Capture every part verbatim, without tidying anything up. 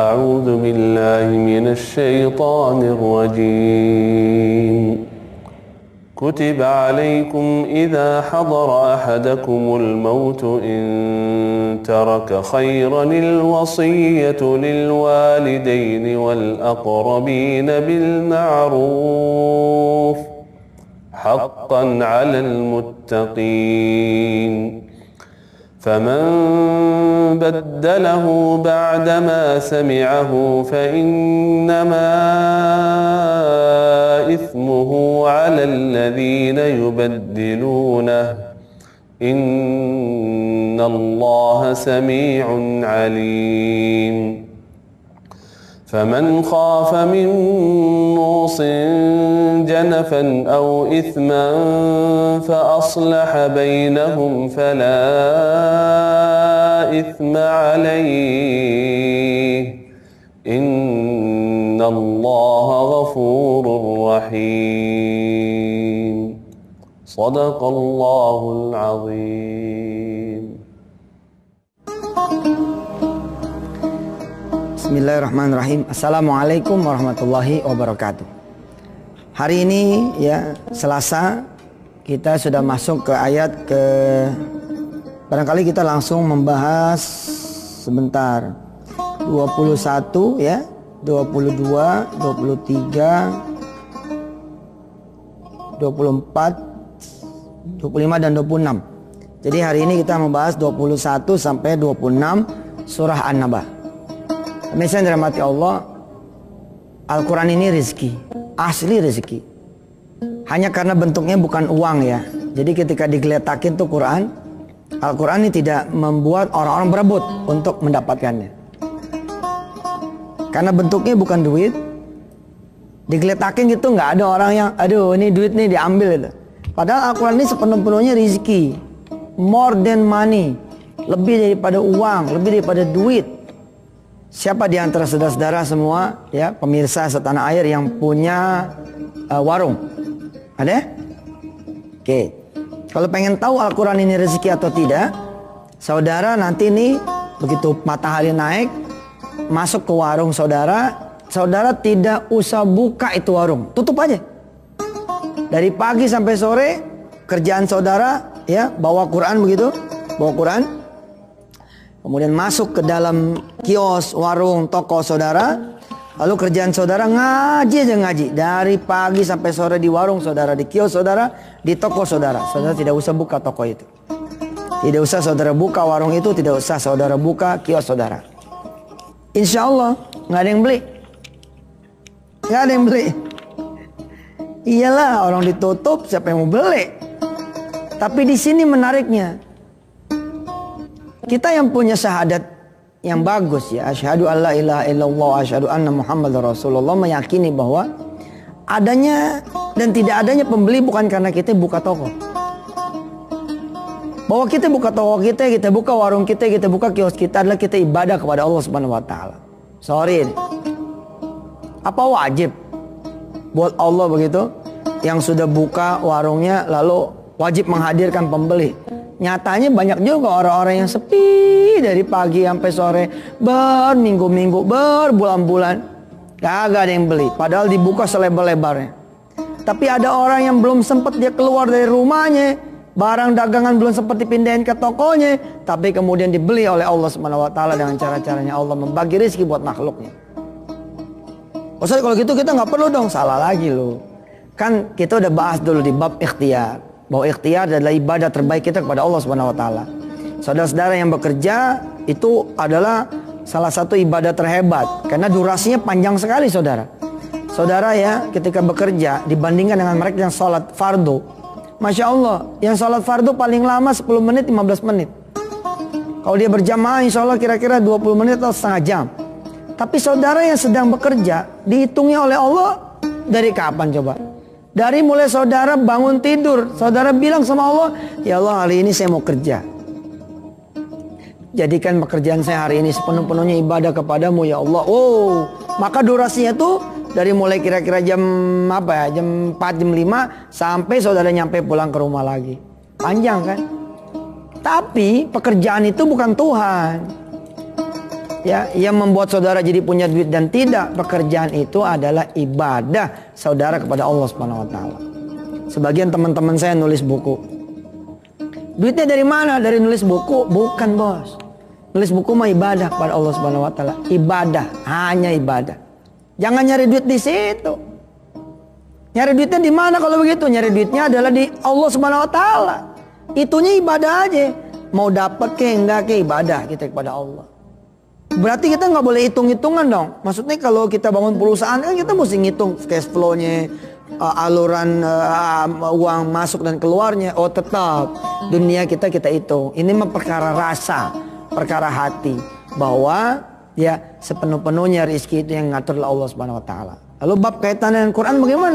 أعوذ بالله من الشيطان الرجيم كتب عليكم إذا حضر أحدكم الموت إن ترك خيرا الوصية للوالدين والأقربين بالمعروف حقا على المتقين فمن بدله بعدما سمعه فإنما إثمه على الذين يبدلونه إن الله سميع عليم فمن خاف من موص جنفا أو إثما فأصلح بينهم فلا إثم عليه إن الله غفور رحيم صدق الله العظيم. Bismillahirrahmanirrahim. Assalamualaikum warahmatullahi wabarakatuh. Hari ini ya Selasa, kita sudah masuk ke ayat ke, barangkali kita langsung membahas sebentar dua puluh satu ya, dua puluh dua, dua puluh tiga, dua puluh empat, dua puluh lima dan dua puluh enam. Jadi hari ini kita membahas dua puluh satu sampai dua puluh enam surah An-Naba. Pemirsa yang dirahmati Allah, Al-Quran ini rezeki, asli rezeki. Hanya karena bentuknya bukan uang ya. Jadi ketika digeletakin tuh Quran, Al-Quran ini tidak membuat orang-orang berebut untuk mendapatkannya. Karena bentuknya bukan duit, digeletakin gitu nggak ada orang yang, aduh ini duit nih diambil gitu. Padahal Al-Quran ini sepenuh-penuhnya rezeki, more than money, lebih daripada uang, lebih daripada duit. Siapa di antara saudara-saudara semua ya, pemirsa setanah air yang punya uh, warung? Ada? Oke. Kalau pengen tahu Al-Quran ini rezeki atau tidak, saudara nanti nih begitu matahari naik, masuk ke warung saudara, saudara tidak usah buka itu warung, tutup aja. Dari pagi sampai sore kerjaan saudara ya, bawa Quran begitu, bawa Quran. Kemudian masuk ke dalam kios, warung, toko saudara. Lalu kerjaan saudara ngaji aja ngaji. Dari pagi sampai sore di warung saudara, di kios saudara, di toko saudara. Saudara tidak usah buka toko itu. Tidak usah saudara buka warung itu, tidak usah saudara buka kios saudara. Insya Allah nggak ada yang beli. Nggak ada yang beli. Iyalah, orang ditutup, siapa yang mau beli? Tapi di sini menariknya, kita yang punya syahadat yang bagus ya, asyhadu alla ilaha illallah, asyhadu anna muhammadar rasulullah, meyakini bahwa adanya dan tidak adanya pembeli bukan karena kita buka toko. Bahwa kita buka toko kita, kita buka warung kita, kita buka kios kita adalah kita ibadah kepada Allah Subhanahu wa taala. Sorry. Apa wajib buat Allah begitu? Yang sudah buka warungnya lalu wajib menghadirkan pembeli. Nyatanya banyak juga orang-orang yang sepi dari pagi sampai sore, berminggu-minggu, berbulan-bulan, kagak ada yang beli. Padahal dibuka selebar-lebarnya. Tapi ada orang yang belum sempat dia keluar dari rumahnya, barang dagangan belum sempat dipindahin ke tokonya, tapi kemudian dibeli oleh Allah Subhanahu wa taala dengan cara-caranya Allah membagi rezeki buat makhluknya. Ustaz, kalau gitu kita nggak perlu dong, salah lagi loh. Kan kita udah bahas dulu di bab ikhtiar, bahwa ikhtiar adalah ibadah terbaik kita kepada Allah Subhanahu wa taala. Saudara-saudara yang bekerja itu adalah salah satu ibadah terhebat karena durasinya panjang sekali, saudara. Saudara ya, ketika bekerja dibandingkan dengan mereka yang sholat fardu, Masya Allah, yang sholat fardu paling lama sepuluh menit, lima belas menit. Kalau dia berjamaah insya Allah kira-kira dua puluh menit atau setengah jam. Tapi saudara yang sedang bekerja dihitungnya oleh Allah dari kapan coba? Dari mulai saudara bangun tidur, saudara bilang sama Allah, ya Allah hari ini saya mau kerja. Jadikan pekerjaan saya hari ini sepenuh-penuhnya ibadah kepadamu ya Allah. Oh, maka durasinya tuh dari mulai kira-kira jam apa ya, jam empat, jam lima sampai saudara nyampe pulang ke rumah lagi. Panjang kan? Tapi pekerjaan itu bukan Tuhan. ya yang membuat saudara jadi punya duit dan tidak. Pekerjaan itu adalah ibadah saudara kepada Allah Subhanahu wa taala. Sebagian teman-teman saya nulis buku. Duitnya dari mana? Dari nulis buku? Bukan, bos. Nulis buku mah ibadah kepada Allah Subhanahu wa taala. Ibadah, hanya ibadah. Jangan nyari duit di situ. Nyari duitnya di mana kalau begitu? Nyari duitnya adalah di Allah Subhanahu wa taala. Itunya ibadah aja. Mau dapat ke enggak ke ibadah kita kepada Allah. Berarti kita nggak boleh hitung-hitungan dong. Maksudnya kalau kita bangun perusahaan kan kita mesti ngitung cash flow-nya, uh, aluran uh, uang masuk dan keluarnya. Oh tetap dunia kita kita hitung. Ini mah perkara rasa, perkara hati, bahwa ya sepenuh-penuhnya rezeki itu yang ngatur Allah Subhanahu wa taala. Lalu bab kaitan dengan Quran bagaimana?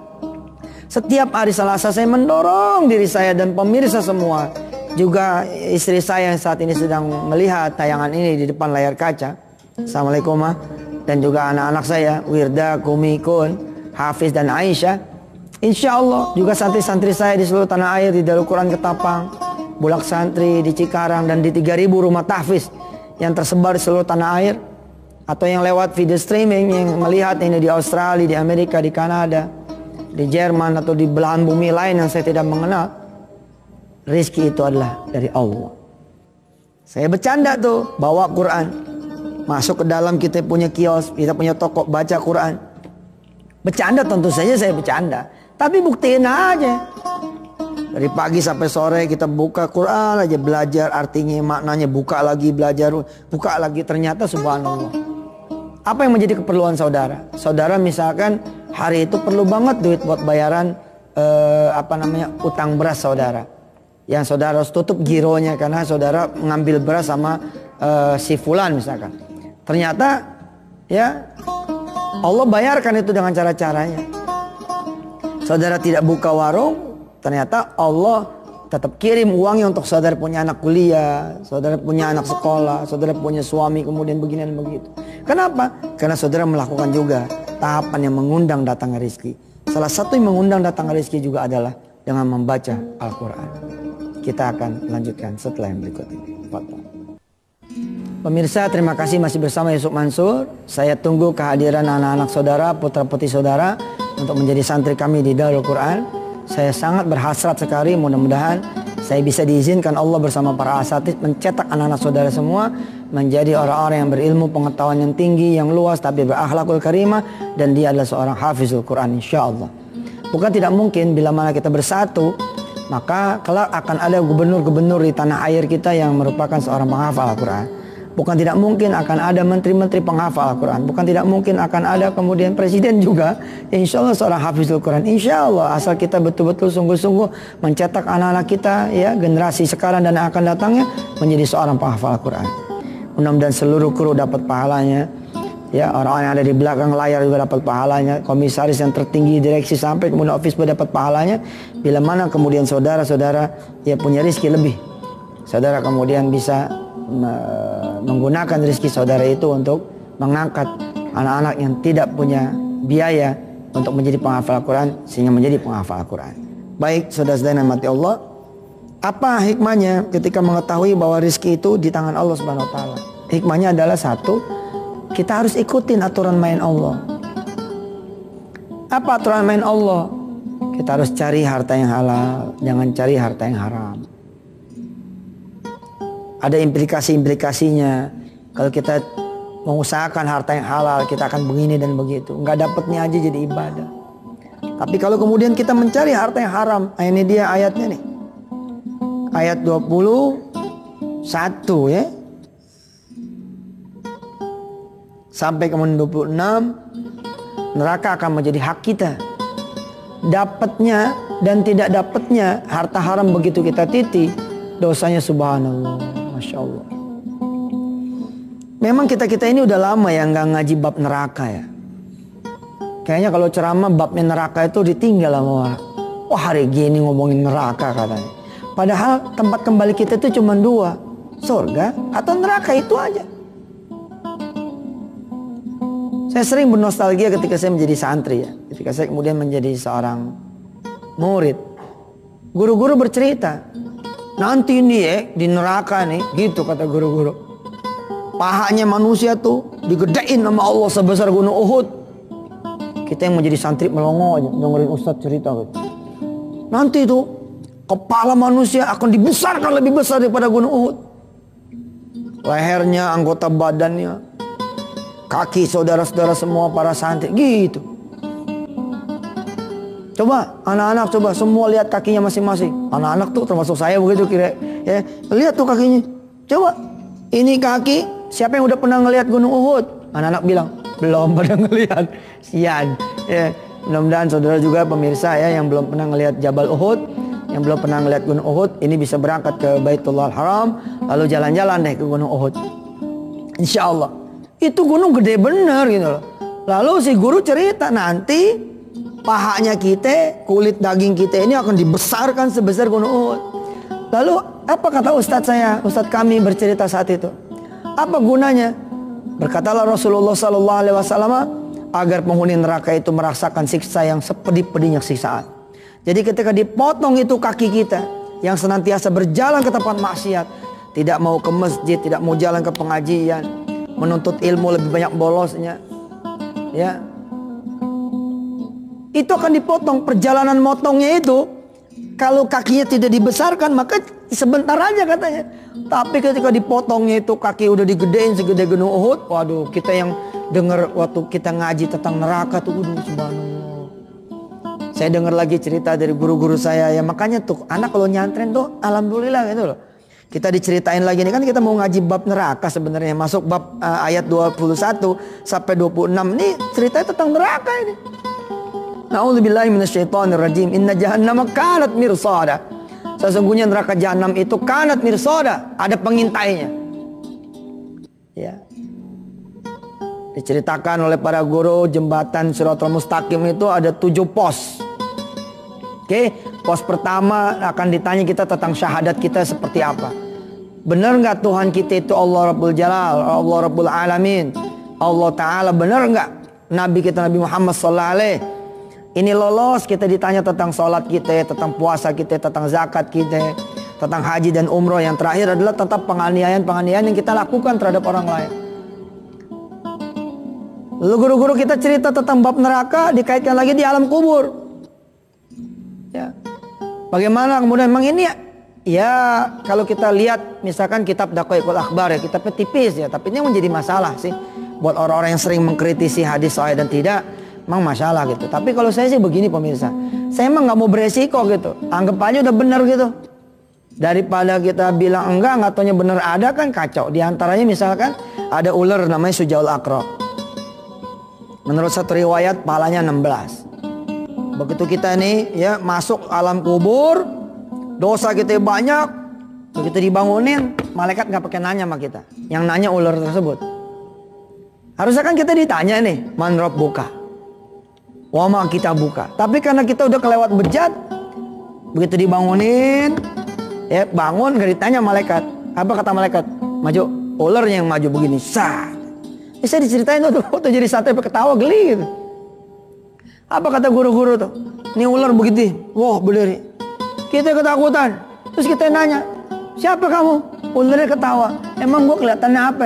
Setiap hari Selasa saya mendorong diri saya dan pemirsa semua, juga istri saya yang saat ini sedang melihat tayangan ini di depan layar kaca. Assalamualaikum ma. Dan juga anak-anak saya Wirda, Kumi, Kun, Hafiz dan Aisyah. Insya Allah juga santri-santri saya di seluruh tanah air, di Darul Quran Ketapang, Bulak Santri di Cikarang, dan di tiga ribu rumah tahfiz yang tersebar di seluruh tanah air, atau yang lewat video streaming yang melihat ini di Australia, di Amerika, di Kanada, di Jerman, atau di belahan bumi lain yang saya tidak mengenal. Rizki itu adalah dari Allah. Saya bercanda tuh, bawa Quran masuk ke dalam, kita punya kios, kita punya toko baca Quran. Bercanda, tentu saja saya bercanda, tapi buktiin aja. Dari pagi sampai sore kita buka Quran aja, belajar artinya, maknanya, buka lagi belajar, buka lagi. Ternyata subhanallah, apa yang menjadi keperluan saudara? Saudara misalkan hari itu perlu banget duit buat bayaran eh, apa namanya utang beras saudara, yang saudara harus tutup gironya karena saudara mengambil beras sama uh, si fulan misalkan. Ternyata ya Allah bayarkan itu dengan cara-caranya. Saudara tidak buka warung, ternyata Allah tetap kirim uangnya untuk saudara punya anak kuliah, saudara punya anak sekolah, saudara punya suami, kemudian begini dan begitu. Kenapa? Karena saudara melakukan juga tahapan yang mengundang datang rezeki. Salah satu yang mengundang datang rezeki juga adalah dengan membaca Al-Quran. Kita akan lanjutkan setelah yang berikut ini. Pemirsa, terima kasih masih bersama Yusuf Mansur. Saya tunggu kehadiran anak-anak saudara, putra-putri saudara untuk menjadi santri kami di Darul Quran. Saya sangat berhasrat sekali, mudah-mudahan saya bisa diizinkan Allah bersama para asatidz mencetak anak-anak saudara semua menjadi orang-orang yang berilmu, pengetahuan yang tinggi, yang luas, tapi berakhlakul karimah, dan dia adalah seorang hafizul Quran insyaallah. Bukan tidak mungkin bila mana kita bersatu, maka kelak akan ada gubernur-gubernur di tanah air kita yang merupakan seorang penghafal Al-Quran. Bukan tidak mungkin akan ada menteri-menteri penghafal Al-Quran. Bukan tidak mungkin akan ada kemudian presiden juga, insya Allah seorang hafizul Quran. Insya Allah, asal kita betul-betul sungguh-sungguh mencetak anak-anak kita, ya generasi sekarang dan akan datangnya menjadi seorang penghafal Al-Quran. Mudah-mudahan seluruh kru dapat pahalanya. Ya, orang-orang yang ada di belakang layar juga dapat pahalanya. Komisaris yang tertinggi, direksi sampai kemudian office pun dapat pahalanya. Bila mana kemudian saudara-saudara ya punya rezeki lebih, saudara kemudian bisa menggunakan rezeki saudara itu untuk mengangkat anak-anak yang tidak punya biaya untuk menjadi penghafal Al-Quran, sehingga menjadi penghafal Al-Quran. Baik, saudara-saudara yang mati Allah, apa hikmahnya ketika mengetahui bahwa rezeki itu di tangan Allah Subhanahu wa taala? Hikmahnya adalah satu, kita harus ikutin aturan main Allah. Apa aturan main Allah? Kita harus cari harta yang halal, jangan cari harta yang haram. Ada implikasi-implikasinya. Kalau kita mengusahakan harta yang halal, kita akan begini dan begitu. Nggak dapatnya aja jadi ibadah. Tapi kalau kemudian kita mencari harta yang haram, nah ini dia ayatnya nih. Ayat dua puluh satu ya. Sampai kemudian dua puluh enam, neraka akan menjadi hak kita. Dapatnya dan tidak dapatnya harta haram begitu kita titi, dosanya subhanallah, masya Allah. Memang kita-kita ini udah lama ya nggak ngaji bab neraka ya. Kayaknya kalau ceramah babnya neraka itu ditinggal sama orang. Wah, hari gini ngomongin neraka katanya. Padahal tempat kembali kita itu cuma dua, surga atau neraka, itu aja. Saya sering bernostalgia ketika saya menjadi santri ya. Ketika saya kemudian menjadi seorang murid. Guru-guru bercerita, nanti ini ya di neraka nih, gitu kata guru-guru. pahanya manusia tuh digedein sama Allah sebesar gunung Uhud. Kita yang menjadi santri melongo aja dengerin Ustadz cerita gitu. Nanti tuh kepala manusia akan dibesarkan lebih besar daripada gunung Uhud. Lehernya, anggota badannya, kaki saudara-saudara semua para santri gitu. Coba anak-anak coba semua lihat kakinya masing-masing. Anak-anak tuh termasuk saya begitu kira ya. Lihat tuh kakinya. Coba ini kaki siapa yang udah pernah ngelihat gunung Uhud? Anak-anak bilang belum pada ngelihat. Sian ya. Mudah-mudahan saudara juga pemirsa ya yang belum pernah ngelihat Jabal Uhud, yang belum pernah ngelihat gunung Uhud, ini bisa berangkat ke Baitullah Haram lalu jalan-jalan deh ke gunung Uhud. Insya Allah itu gunung gede bener gitu loh. Lalu si guru cerita nanti pahanya kita, kulit daging kita ini akan dibesarkan sebesar gunung Uhud. Lalu apa kata ustadz saya, ustadz kami bercerita saat itu? Apa gunanya? Berkatalah Rasulullah Sallallahu Alaihi Wasallam, agar penghuni neraka itu merasakan siksa yang sepedih-pedihnya siksaan. Jadi ketika dipotong itu kaki kita yang senantiasa berjalan ke tempat maksiat, tidak mau ke masjid, tidak mau jalan ke pengajian, menuntut ilmu lebih banyak bolosnya, ya, itu akan dipotong. Perjalanan motongnya itu kalau kakinya tidak dibesarkan maka sebentar aja katanya. Tapi ketika dipotongnya itu kaki udah digedein segede gunung Uhud. Waduh, kita yang dengar waktu kita ngaji tentang neraka tuh, waduh subhanallah. Saya dengar lagi cerita dari guru-guru saya ya, makanya tuh anak kalau nyantren tuh alhamdulillah gitu loh. Kita diceritain lagi nih kan kita mau ngaji bab neraka sebenarnya, masuk bab uh, ayat dua puluh satu sampai dua puluh enam ini ceritanya tentang neraka ini. Na'udzubillahi minasyaitonirrajim. Inna jahannama kanat mirsada. Sesungguhnya neraka jahanam itu kanat mirsada, ada pengintainya. Ya. Diceritakan oleh para guru jembatan Shiratal Mustaqim itu ada tujuh pos. Oke, pos pertama akan ditanya kita tentang syahadat kita seperti apa. Benar nggak Tuhan kita itu Allah Rabbul Jalal, Allah Rabbul Alamin, Allah Ta'ala? Benar nggak Nabi kita Nabi Muhammad Sallallahu Alaihi? Ini lolos, kita ditanya tentang sholat kita, tentang puasa kita, tentang zakat kita, tentang haji dan umroh. Yang terakhir adalah tentang penganiayaan-penganiayaan yang kita lakukan terhadap orang lain. Lalu guru-guru kita cerita tentang bab neraka dikaitkan lagi di alam kubur. Ya. Bagaimana kemudian memang ini ya, ya kalau kita lihat misalkan kitab Daqaiqul Akhbar ya, kitabnya tipis ya, tapi ini menjadi masalah sih buat orang-orang yang sering mengkritisi hadis sahih dan tidak. Memang masalah gitu. Tapi kalau saya sih begini pemirsa, saya emang nggak mau beresiko gitu. Anggap aja udah benar gitu. Daripada kita bilang enggak, nggak taunya benar ada kan kacau. Di antaranya misalkan ada ular namanya Sujaul Aqrab. Menurut satu riwayat palanya enam belas. Begitu kita nih ya masuk alam kubur, dosa kita banyak, begitu dibangunin, malaikat nggak pakai nanya sama kita. Yang nanya ular tersebut. Harusnya kan kita ditanya nih, man rabbuka? Wama kita buka. Tapi karena kita udah kelewat bejat, begitu dibangunin, ya bangun gak ditanya malaikat. Apa kata malaikat? Maju. Ularnya yang maju begini. Sah. Ya, saya diceritain tuh, tuh jadi sate ketawa geli gitu. Apa kata guru-guru tuh? Ini ular begitu. Wah berdiri. Kita ketakutan. Terus kita nanya, siapa kamu? Ularnya ketawa. Emang gua kelihatannya apa?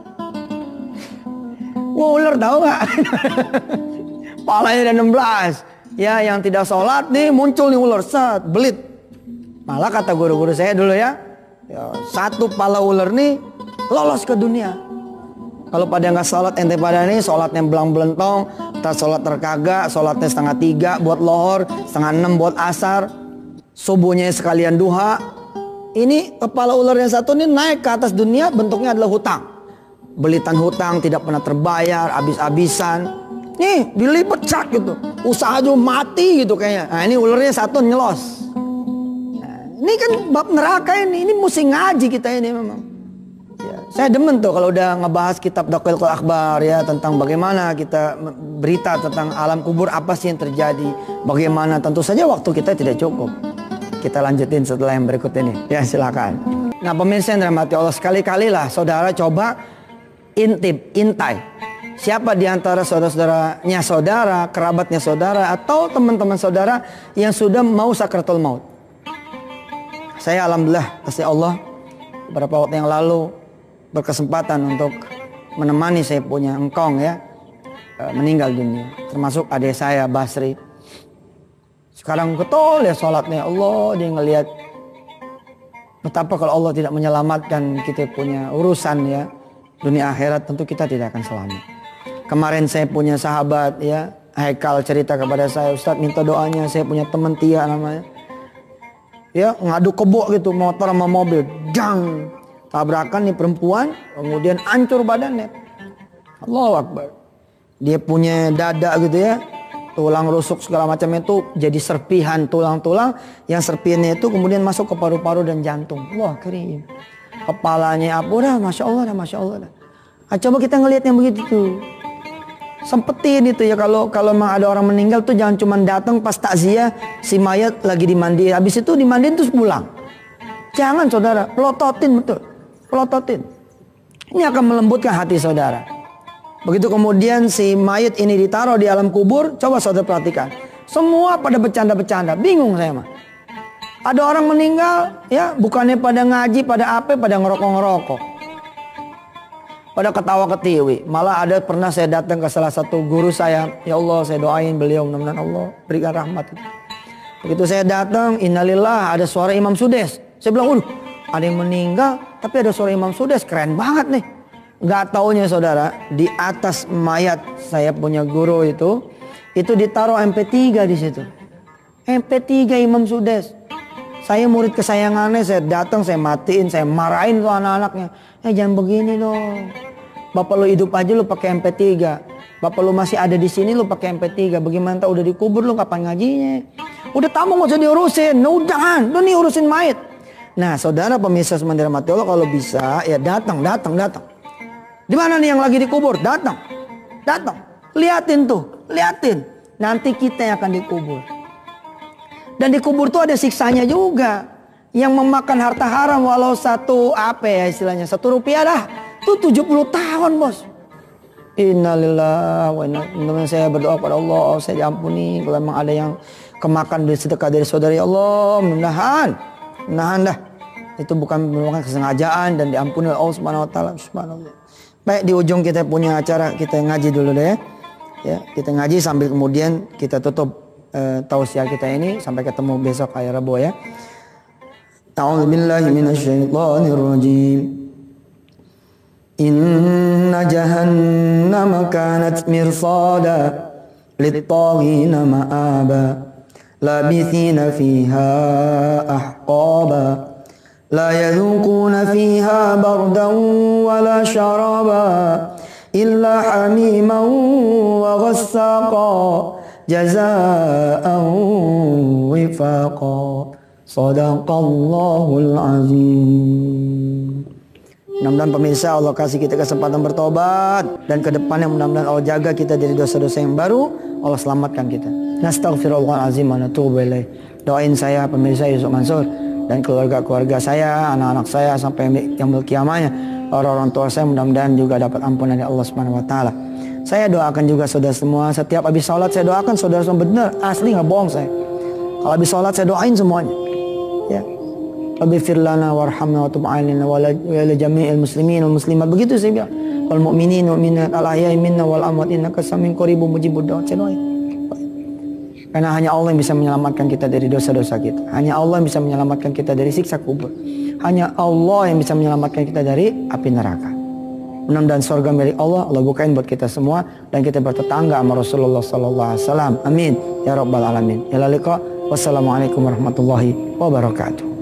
Wah ular tahu gak? Palanya ada enam belas. Ya yang tidak sholat nih muncul nih ular. Set, belit. Malah kata guru-guru saya dulu ya, ya satu pala ular nih lolos ke dunia. Kalau pada nggak sholat ente pada nih sholatnya belang-belentong, ntar sholat terkagak, sholatnya setengah tiga buat lohor, setengah enam buat asar, subuhnya sekalian duha. Ini kepala ular yang satu nih naik ke atas dunia, bentuknya adalah hutang. Belitan hutang tidak pernah terbayar, habis-habisan. Nih dilipat cak gitu, usaha tuh mati gitu kayaknya. Nah ini ularnya satu nyelos. Nah, ini kan bab neraka ini, ini mesti ngaji kita ini memang. Ya, saya demen tuh kalau udah ngebahas kitab Daqaiqul Akhbar ya tentang bagaimana kita berita tentang alam kubur, apa sih yang terjadi, bagaimana. Tentu saja waktu kita tidak cukup. Kita lanjutin setelah yang berikut ini. Ya silakan. Nah pemirsa yang dirahmati Allah, sekali-kali lah saudara coba intip, intai. Siapa di antara saudara-saudaranya saudara, kerabatnya saudara, atau teman-teman saudara yang sudah mau sakratul maut. Saya alhamdulillah, kasih Allah, beberapa waktu yang lalu berkesempatan untuk menemani saya punya engkong ya, meninggal dunia. Termasuk adik saya Basri. Sekarang ketol ya sholatnya. Allah, dia ngelihat betapa kalau Allah tidak menyelamatkan kita punya urusan ya, dunia akhirat, tentu kita tidak akan selamat. Kemarin saya punya sahabat ya, Haikal cerita kepada saya, Ustadz minta doanya, saya punya teman Tia namanya. Ya, ngadu kebo gitu, motor sama mobil. Dang! Tabrakan nih perempuan, kemudian hancur badannya. Allahu Akbar. Dia punya dada gitu ya, tulang rusuk segala macam itu jadi serpihan tulang-tulang, yang serpihannya itu kemudian masuk ke paru-paru dan jantung. Wah, kering. Kepalanya apa dah, masya Allah dah, masya Allah dah. Nah, coba kita ngelihat yang begitu tuh. Sempetin itu ya, kalau kalau memang ada orang meninggal tuh jangan cuma datang pas takziah si mayat lagi dimandiin, habis itu dimandiin terus pulang. Jangan saudara, pelototin betul, pelototin. Ini akan melembutkan hati saudara. Begitu kemudian si mayat ini ditaruh di alam kubur, coba saudara perhatikan. Semua pada bercanda-bercanda, bingung saya mah. Ada orang meninggal, ya bukannya pada ngaji, pada apa, pada ngerokok-ngerokok. Pada ketawa ketiwi. Malah ada pernah saya datang ke salah satu guru saya. Ya Allah, saya doain beliau, mudah-mudahan Allah berikan rahmat. Begitu saya datang, innalillah, ada suara Imam Sudes. Saya bilang, waduh, ada yang meninggal, tapi ada suara Imam Sudes, keren banget nih. Gak taunya saudara, di atas mayat saya punya guru itu, itu ditaruh M P tiga di situ. M P tiga Imam Sudes. Saya murid kesayangannya, saya datang, saya matiin, saya marahin tuh anak-anaknya. Eh jangan begini dong. Bapak lu hidup aja lu pakai M P tiga. Bapak lu masih ada di sini lu pakai M P tiga. Bagaimana tak udah dikubur lu kapan ngajinya? Udah tamu nggak usah diurusin. No, jangan, lu nih urusin mayat. Nah, saudara pemirsa semandir mati Allah, kalau bisa ya datang, datang, datang. Di mana nih yang lagi dikubur? Datang. Datang. Liatin tuh, liatin. Nanti kita yang akan dikubur. Dan dikubur tuh ada siksanya juga. Yang memakan harta haram walau satu apa ya istilahnya, satu rupiah dah. Itu tujuh puluh tahun bos. Innalillahi wa inna ilaihi. Saya berdoa kepada Allah, saya diampuni kalau memang ada yang kemakan duit sedekah dari saudari Allah. Mudah-mudahan, mudah-mudahan dah. Itu bukan merupakan kesengajaan dan diampuni oleh Allah Subhanahu wa taala. Subhanallah. Baik, di ujung kita punya acara, kita ngaji dulu deh ya. Ya, kita ngaji sambil kemudian kita tutup uh, tausiah kita ini sampai ketemu besok hari Rabu ya. A'udzu billahi minasyaitonir rajim. Inna jahannama kanat mirsada lit-taghina ma'aba labithina fiha ahqaba la yadhuquna fiha bardan wala sharaba illa hamiman wa ghassaqa jazaa'an wifaqa. Sadaqallahul azim. Mudah-mudahan pemirsa Allah kasih kita kesempatan bertobat, dan ke depannya mudah-mudahan Allah jaga kita dari dosa-dosa yang baru, Allah selamatkan kita. Nastaghfirullahalazim wa natubu ilaih. Doain saya pemirsa Yusuf Mansur dan keluarga-keluarga saya, anak-anak saya sampai yaumul qiyamahnya. Orang-orang tua saya mudah-mudahan juga dapat ampunan dari Allah Subhanahu wa taala. Saya doakan juga saudara semua, setiap habis sholat saya doakan saudara semua, benar, asli nggak bohong saya. Kalau habis sholat saya doain semuanya. Ya. Rabbi firlana warhamna wa tub alaina wa la jami'il muslimin wal muslimat. Begitu saya bilang. Wal mu'minin wal mu'minat al ahya'i minna wal amwat innaka saming qaribun mujibud da'wat. Saya doain. Karena hanya Allah yang bisa menyelamatkan kita dari dosa-dosa kita. Hanya Allah yang bisa menyelamatkan kita dari siksa kubur. Hanya Allah yang bisa menyelamatkan kita dari api neraka. Mudah-mudahan surga milik Allah, Allah bukain buat kita semua, dan kita bertetangga sama Rasulullah sallallahu alaihi wasallam. Amin ya rabbal alamin. Ila liqa. Wassalamualaikum warahmatullahi wabarakatuh.